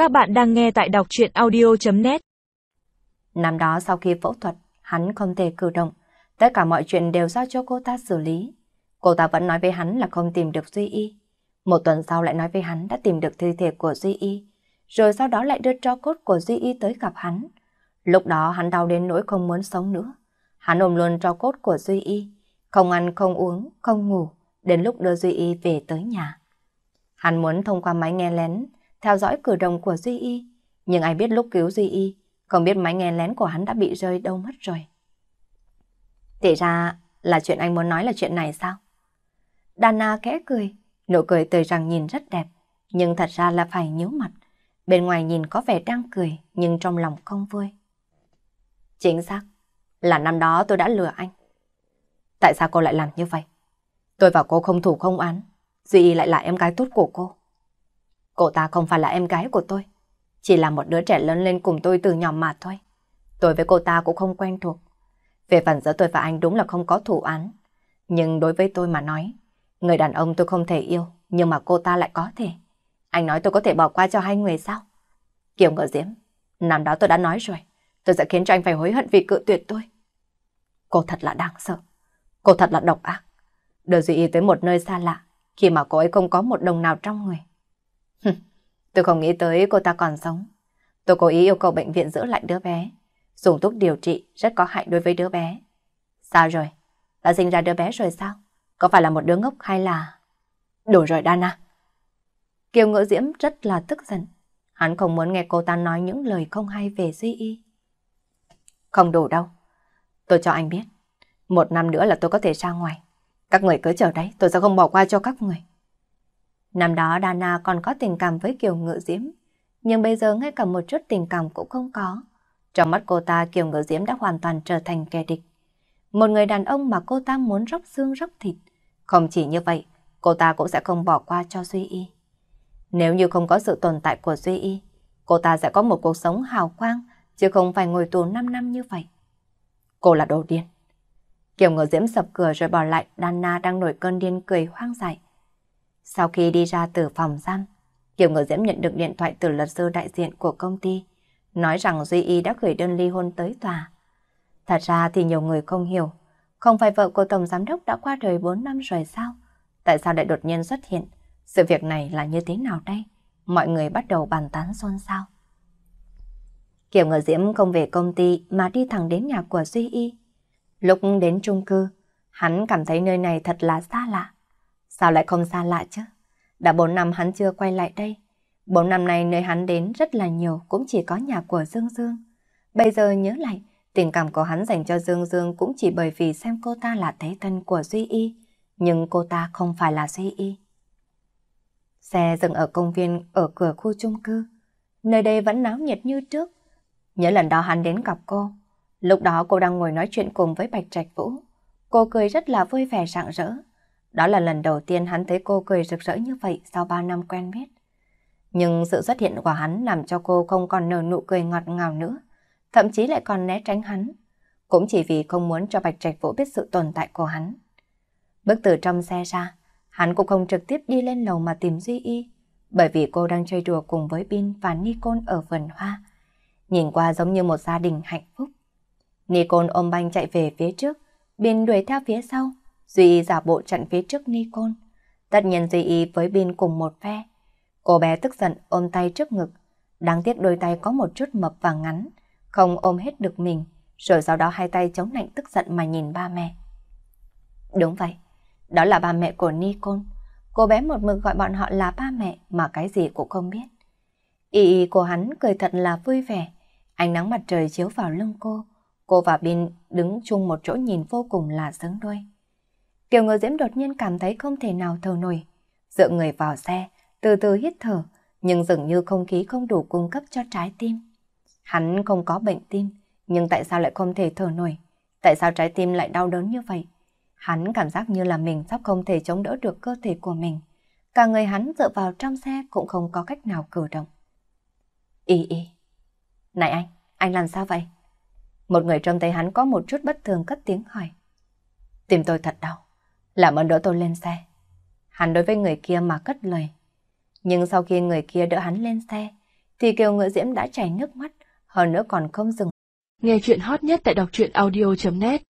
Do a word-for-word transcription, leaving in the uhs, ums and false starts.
Các bạn đang nghe tại đọc truyện audio chấm net. Năm đó sau khi phẫu thuật, hắn không thể cử động. Tất cả mọi chuyện đều giao cho cô ta xử lý. Cô ta vẫn nói với hắn là không tìm được Duy Y. Một tuần sau lại nói với hắn đã tìm được thi thể của Duy Y. Rồi sau đó lại đưa tro cốt của Duy Y tới gặp hắn. Lúc đó hắn đau đến nỗi không muốn sống nữa. Hắn ôm luôn tro cốt của Duy Y. Không ăn, không uống, không ngủ. Đến lúc đưa Duy Y về tới nhà. Hắn muốn thông qua máy nghe lén theo dõi cử động của Duy Y. Nhưng ai biết lúc cứu Duy Y, không biết máy nghe lén của hắn đã bị rơi đâu mất rồi. Thì ra là chuyện anh muốn nói là chuyện này sao? Dana khẽ cười, nụ cười tươi rằng nhìn rất đẹp, nhưng thật ra là phải nhíu mặt. Bên ngoài nhìn có vẻ đang cười, nhưng trong lòng không vui. Chính xác, là năm đó tôi đã lừa anh. Tại sao cô lại làm như vậy? Tôi và cô không thủ không oán, Duy Y lại là em gái tốt của cô. Cô ta không phải là em gái của tôi, chỉ là một đứa trẻ lớn lên cùng tôi từ nhỏ mà thôi. Tôi với cô ta cũng không quen thuộc. Về phần giữa tôi và anh đúng là không có thủ án. Nhưng đối với tôi mà nói, người đàn ông tôi không thể yêu, nhưng mà cô ta lại có thể. Anh nói tôi có thể bỏ qua cho hai người sao? Kiều Ngựa Diễm, năm đó tôi đã nói rồi, tôi sẽ khiến cho anh phải hối hận vì cự tuyệt tôi. Cô thật là đáng sợ. Cô thật là độc ác. Đưa Duy Y tới một nơi xa lạ, khi mà cô ấy không có một đồng nào trong người. Tôi không nghĩ tới cô ta còn sống. Tôi cố ý yêu cầu bệnh viện giữ lại đứa bé. Dùng thuốc điều trị rất có hại đối với đứa bé. Sao rồi? Đã sinh ra đứa bé rồi sao? Có phải là một đứa ngốc hay là... Đủ rồi Dana. Kiều Ngữ Diễm rất là tức giận. Hắn không muốn nghe cô ta nói những lời không hay về Duy Y. Không đủ đâu. Tôi cho anh biết. Một năm nữa là tôi có thể ra ngoài. Các người cứ chờ đấy, tôi sẽ không bỏ qua cho các người. Năm đó Dana còn có tình cảm với Kiều Ngự Diễm, nhưng bây giờ ngay cả một chút tình cảm cũng không có. Trong mắt cô ta, Kiều Ngự Diễm đã hoàn toàn trở thành kẻ địch. Một người đàn ông mà cô ta muốn róc xương róc thịt. Không chỉ như vậy, cô ta cũng sẽ không bỏ qua cho Duy Y. Nếu như không có sự tồn tại của Duy Y, cô ta sẽ có một cuộc sống hào quang, chứ không phải ngồi tù năm năm như vậy. Cô là đồ điên. Kiều Ngự Diễm sập cửa rồi bỏ lại Dana đang nổi cơn điên cười hoang dại. Sau khi đi ra từ phòng giam, Kiều Ngự Diễm nhận được điện thoại từ luật sư đại diện của công ty, nói rằng Duy Y đã gửi đơn ly hôn tới tòa. Thật ra thì nhiều người không hiểu, không phải vợ của Tổng Giám đốc đã qua đời bốn năm rồi sao? Tại sao lại đột nhiên xuất hiện? Sự việc này là như thế nào đây? Mọi người bắt đầu bàn tán xôn xao. Kiều Ngự Diễm không về công ty mà đi thẳng đến nhà của Duy Y. Lúc đến chung cư, hắn cảm thấy nơi này thật là xa lạ. Sao lại không xa lạ chứ? Đã bốn năm hắn chưa quay lại đây. Bốn năm nay nơi hắn đến rất là nhiều cũng chỉ có nhà của Dương Dương. Bây giờ nhớ lại, tình cảm của hắn dành cho Dương Dương cũng chỉ bởi vì xem cô ta là thế thân của Duy Y. Nhưng cô ta không phải là Duy Y. Xe dừng ở công viên ở cửa khu chung cư. Nơi đây vẫn náo nhiệt như trước. Nhớ lần đó hắn đến gặp cô. Lúc đó cô đang ngồi nói chuyện cùng với Bạch Trạch Vũ. Cô cười rất là vui vẻ rạng rỡ. Đó là lần đầu tiên hắn thấy cô cười rực rỡ như vậy sau ba năm quen biết. Nhưng sự xuất hiện của hắn làm cho cô không còn nở nụ cười ngọt ngào nữa, thậm chí lại còn né tránh hắn, cũng chỉ vì không muốn cho Bạch Trạch Vũ biết sự tồn tại của hắn. Bước từ trong xe ra, hắn cũng không trực tiếp đi lên lầu mà tìm Duy Y, bởi vì cô đang chơi đùa cùng với Bin và Nicole ở vườn hoa. Nhìn qua giống như một gia đình hạnh phúc. Nicole ôm banh chạy về phía trước, Bin đuổi theo phía sau. Duy Y giả bộ chặn phía trước Nicole. Tất nhiên Duy Y với Bin cùng một phe. Cô bé tức giận ôm tay trước ngực. Đáng tiếc đôi tay có một chút mập và ngắn, không ôm hết được mình. Rồi sau đó hai tay chống nạnh tức giận mà nhìn ba mẹ. Đúng vậy, đó là ba mẹ của Nicole. Cô bé một mực gọi bọn họ là ba mẹ mà cái gì cũng không biết. Y y của hắn cười thật là vui vẻ. Ánh nắng mặt trời chiếu vào lưng cô. Cô và Bin đứng chung một chỗ nhìn vô cùng là xứng đôi. Kiều Ngự Diễm đột nhiên cảm thấy không thể nào thở nổi. Dựa người vào xe, từ từ hít thở, nhưng dường như không khí không đủ cung cấp cho trái tim. Hắn không có bệnh tim, nhưng tại sao lại không thể thở nổi? Tại sao trái tim lại đau đớn như vậy? Hắn cảm giác như là mình sắp không thể chống đỡ được cơ thể của mình. Cả người hắn dựa vào trong xe cũng không có cách nào cử động. Y y. Này anh, anh làm sao vậy? Một người trông thấy hắn có một chút bất thường cất tiếng hỏi. Tim tôi thật đau. Làm ơn đỡ tôi lên xe. Hắn đối với người kia mà cất lời. Nhưng sau khi người kia đỡ hắn lên xe, thì Kiều Ngự Diễm đã chảy nước mắt, hơn nữa còn không dừng. Nghe chuyện hot nhất tại đọc truyện audio chấm net